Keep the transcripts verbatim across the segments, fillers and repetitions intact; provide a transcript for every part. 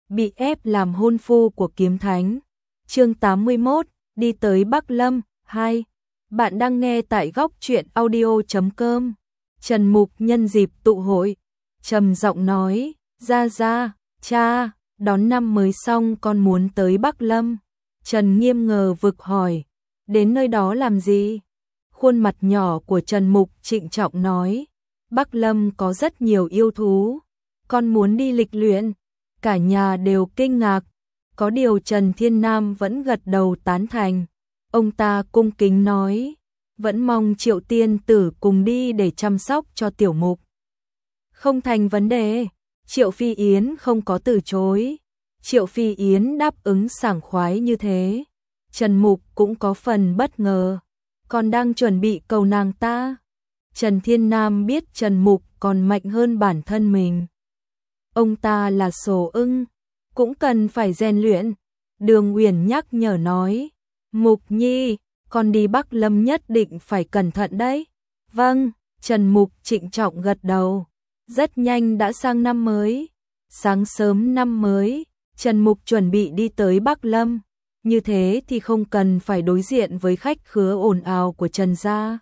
bị ép làm hôn phu của kiếm thánh. Chương tám mươi mốt, đi tới Bắc Lâm. Hai. Bạn đang nghe tại góc truyện audio chấm com. Trần Mục nhân dịp tụ hội, trầm giọng nói, ra ra, cha, đón năm mới xong con muốn tới Bắc Lâm. Trần Nghiêm ngờ vực hỏi, đến nơi đó làm gì? Khuôn mặt nhỏ của Trần Mục trịnh trọng nói, Bắc Lâm có rất nhiều yêu thú, con muốn đi lịch luyện. Cả nhà đều kinh ngạc, có điều Trần Thiên Nam vẫn gật đầu tán thành. Ông ta cung kính nói, vẫn mong Triệu tiên tử cùng đi để chăm sóc cho Tiểu Mục. Không thành vấn đề, Triệu Phi Yến không có từ chối. Triệu Phi Yến đáp ứng sảng khoái như thế. Trần Mục cũng có phần bất ngờ, còn đang chuẩn bị cầu nàng ta. Trần Thiên Nam biết Trần Mục còn mạnh hơn bản thân mình. Ông ta là sổ ưng, cũng cần phải rèn luyện. Đường Uyển nhắc nhở nói, Mục Nhi, con đi Bắc Lâm nhất định phải cẩn thận đấy. Vâng, Trần Mục trịnh trọng gật đầu. Rất nhanh đã sang năm mới. Sáng sớm năm mới, Trần Mục chuẩn bị đi tới Bắc Lâm. Như thế thì không cần phải đối diện với khách khứa ồn ào của Trần gia.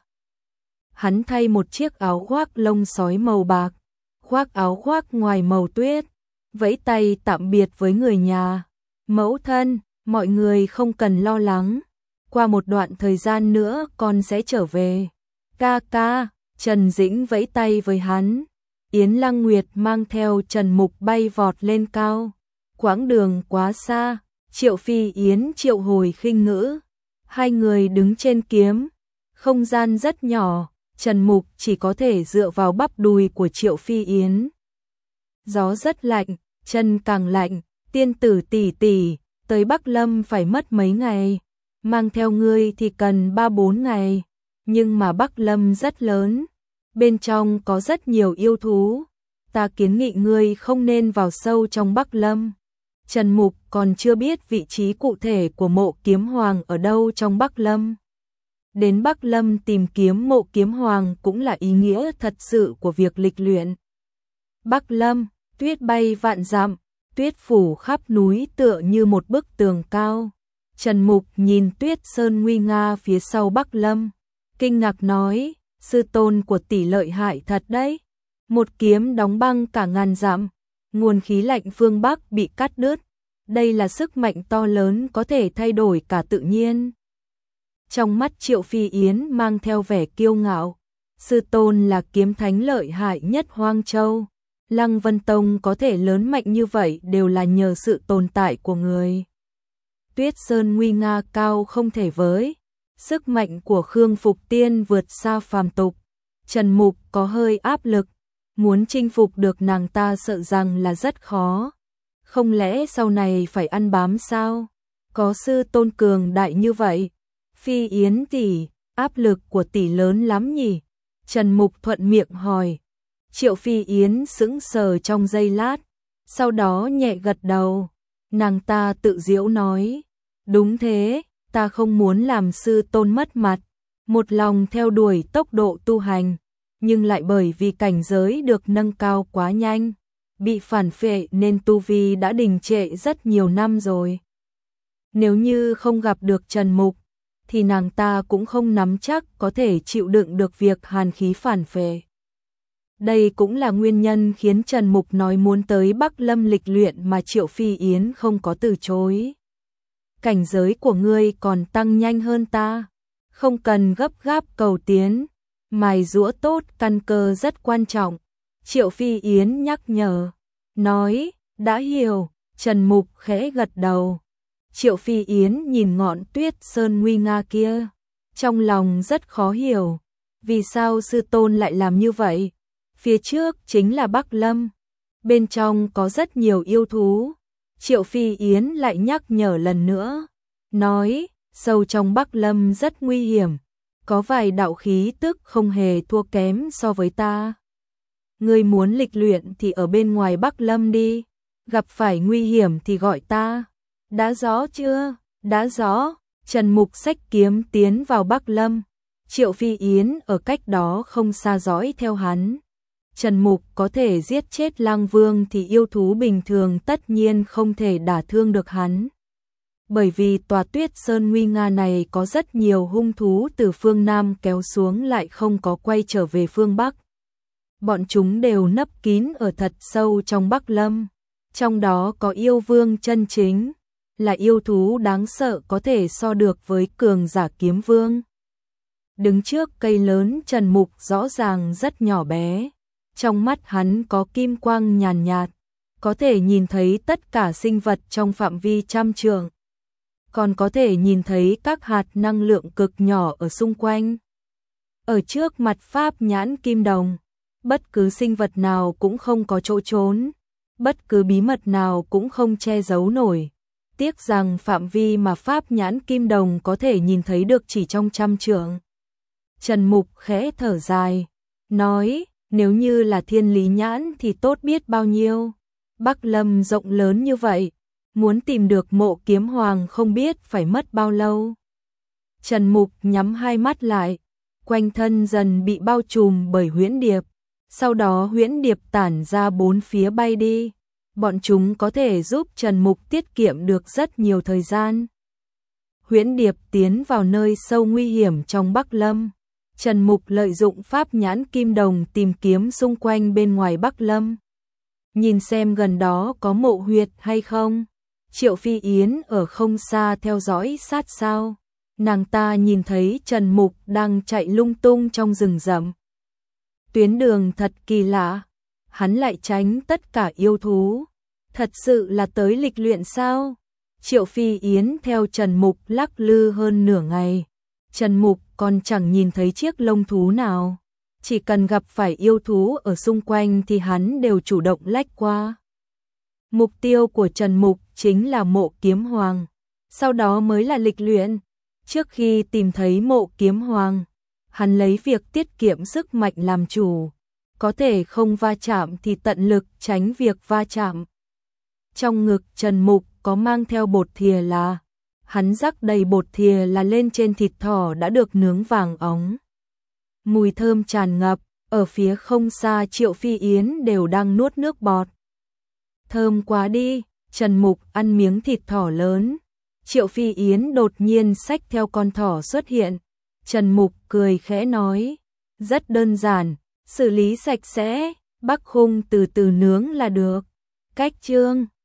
Hắn thay một chiếc áo khoác lông sói màu bạc, khoác áo khoác ngoài màu tuyết, vẫy tay tạm biệt với người nhà. Mẫu thân, mọi người không cần lo lắng, qua một đoạn thời gian nữa con sẽ trở về. Ca ca, Trần Dĩnh vẫy tay với hắn. Yến Lăng Nguyệt mang theo Trần Mục bay vọt lên cao. Quãng đường quá xa, Triệu Phi Yến triệu hồi khinh ngữ. Hai người đứng trên kiếm, không gian rất nhỏ, Trần Mục chỉ có thể dựa vào bắp đùi của Triệu Phi Yến. Gió rất lạnh, chân càng lạnh, tiên tử tỷ tỷ, tới Bắc Lâm phải mất mấy ngày, mang theo ngươi thì cần ba bốn ngày, nhưng mà Bắc Lâm rất lớn, bên trong có rất nhiều yêu thú, ta kiến nghị ngươi không nên vào sâu trong Bắc Lâm. Trần Mục còn chưa biết vị trí cụ thể của mộ kiếm hoàng ở đâu trong Bắc Lâm. Đến Bắc Lâm tìm kiếm mộ kiếm hoàng cũng là ý nghĩa thật sự của việc lịch luyện. Bắc Lâm, tuyết bay vạn dặm, tuyết phủ khắp núi tựa như một bức tường cao. Trần Mục nhìn tuyết sơn nguy nga phía sau Bắc Lâm, kinh ngạc nói, sư tôn của tỷ lợi hại thật đấy. Một kiếm đóng băng cả ngàn dặm, nguồn khí lạnh phương Bắc bị cắt đứt. Đây là sức mạnh to lớn có thể thay đổi cả tự nhiên. Trong mắt Triệu Phi Yến mang theo vẻ kiêu ngạo, sư tôn là kiếm thánh lợi hại nhất Hoang Châu. Lăng Vân Tông có thể lớn mạnh như vậy đều là nhờ sự tồn tại của người. Tuyết sơn nguy nga cao không thể với, sức mạnh của Khương Phục Tiên vượt xa phàm tục. Trần Mục có hơi áp lực, muốn chinh phục được nàng ta sợ rằng là rất khó. Không lẽ sau này phải ăn bám sao? Có sư tôn cường đại như vậy. Phi Yến tỷ, áp lực của tỷ lớn lắm nhỉ? Trần Mục thuận miệng hỏi. Triệu Phi Yến sững sờ trong giây lát, sau đó nhẹ gật đầu. Nàng ta tự giễu nói, đúng thế, ta không muốn làm sư tôn mất mặt, một lòng theo đuổi tốc độ tu hành, nhưng lại bởi vì cảnh giới được nâng cao quá nhanh, bị phản phệ nên tu vi đã đình trệ rất nhiều năm rồi. Nếu như không gặp được Trần Mục, thì nàng ta cũng không nắm chắc có thể chịu đựng được việc hàn khí phản phệ. Đây cũng là nguyên nhân khiến Trần Mục nói muốn tới Bắc Lâm lịch luyện mà Triệu Phi Yến không có từ chối. Cảnh giới của ngươi còn tăng nhanh hơn ta, không cần gấp gáp cầu tiến, mài giũa tốt căn cơ rất quan trọng. Triệu Phi Yến nhắc nhở, nói, đã hiểu. Trần Mục khẽ gật đầu. Triệu Phi Yến nhìn ngọn tuyết sơn nguy nga kia, trong lòng rất khó hiểu, vì sao sư tôn lại làm như vậy. Phía trước chính là Bắc Lâm, bên trong có rất nhiều yêu thú. Triệu Phi Yến lại nhắc nhở lần nữa, nói, sâu trong Bắc Lâm rất nguy hiểm, có vài đạo khí tức không hề thua kém so với ta. Ngươi muốn lịch luyện thì ở bên ngoài Bắc Lâm đi, gặp phải nguy hiểm thì gọi ta. Đã rõ chưa? Đã rõ. Trần Mục xách kiếm tiến vào Bắc Lâm. Triệu Phi Yến ở cách đó không xa dõi theo hắn. Trần Mục có thể giết chết Lang Vương thì yêu thú bình thường tất nhiên không thể đả thương được hắn. Bởi vì tòa Tuyết Sơn nguy nga này có rất nhiều hung thú từ phương Nam kéo xuống lại không có quay trở về phương Bắc. Bọn chúng đều nấp kín ở thật sâu trong Bắc Lâm. Trong đó có yêu vương chân chính, là yêu thú đáng sợ có thể so được với cường giả kiếm vương. Đứng trước cây lớn, Trần Mục rõ ràng rất nhỏ bé. Trong mắt hắn có kim quang nhàn nhạt, có thể nhìn thấy tất cả sinh vật trong phạm vi trăm trượng. Còn có thể nhìn thấy các hạt năng lượng cực nhỏ ở xung quanh. Ở trước mặt Pháp Nhãn Kim Đồng, bất cứ sinh vật nào cũng không có chỗ trốn, bất cứ bí mật nào cũng không che giấu nổi. Tiếc rằng phạm vi mà Pháp Nhãn Kim Đồng có thể nhìn thấy được chỉ trong trăm trượng. Trần Mục khẽ thở dài, nói, nếu như là Thiên Lý Nhãn thì tốt biết bao nhiêu. Bắc Lâm rộng lớn như vậy, muốn tìm được Mộ Kiếm Hoàng không biết phải mất bao lâu. Trần Mục nhắm hai mắt lại, quanh thân dần bị bao trùm bởi huyễn điệp. Sau đó huyễn điệp tản ra bốn phía bay đi. Bọn chúng có thể giúp Trần Mục tiết kiệm được rất nhiều thời gian. Huyễn điệp tiến vào nơi sâu nguy hiểm trong Bắc Lâm. Trần Mục lợi dụng Pháp Nhãn Kim Đồng tìm kiếm xung quanh bên ngoài Bắc Lâm. Nhìn xem gần đó có mộ huyệt hay không. Triệu Phi Yến ở không xa theo dõi sát sao. Nàng ta nhìn thấy Trần Mục đang chạy lung tung trong rừng rậm. Tuyến đường thật kỳ lạ, hắn lại tránh tất cả yêu thú. Thật sự là tới lịch luyện sao? Triệu Phi Yến theo Trần Mục lắc lư hơn nửa ngày. Trần Mục còn chẳng nhìn thấy chiếc lông thú nào. Chỉ cần gặp phải yêu thú ở xung quanh thì hắn đều chủ động lách qua. Mục tiêu của Trần Mục chính là Mộ Kiếm Hoàng, sau đó mới là lịch luyện. Trước khi tìm thấy Mộ Kiếm Hoàng, hắn lấy việc tiết kiệm sức mạnh làm chủ, có thể không va chạm thì tận lực tránh việc va chạm. Trong ngực Trần Mục có mang theo bột thìa là, hắn rắc đầy bột thìa là lên trên thịt thỏ đã được nướng vàng óng. Mùi thơm tràn ngập, ở phía không xa Triệu Phi Yến đều đang nuốt nước bọt. Thơm quá đi, Trần Mục ăn miếng thịt thỏ lớn. Triệu Phi Yến đột nhiên xách theo con thỏ xuất hiện. Trần Mục cười khẽ nói, rất đơn giản, xử lý sạch sẽ, Bắc Khung từ từ nướng là được. Cách chương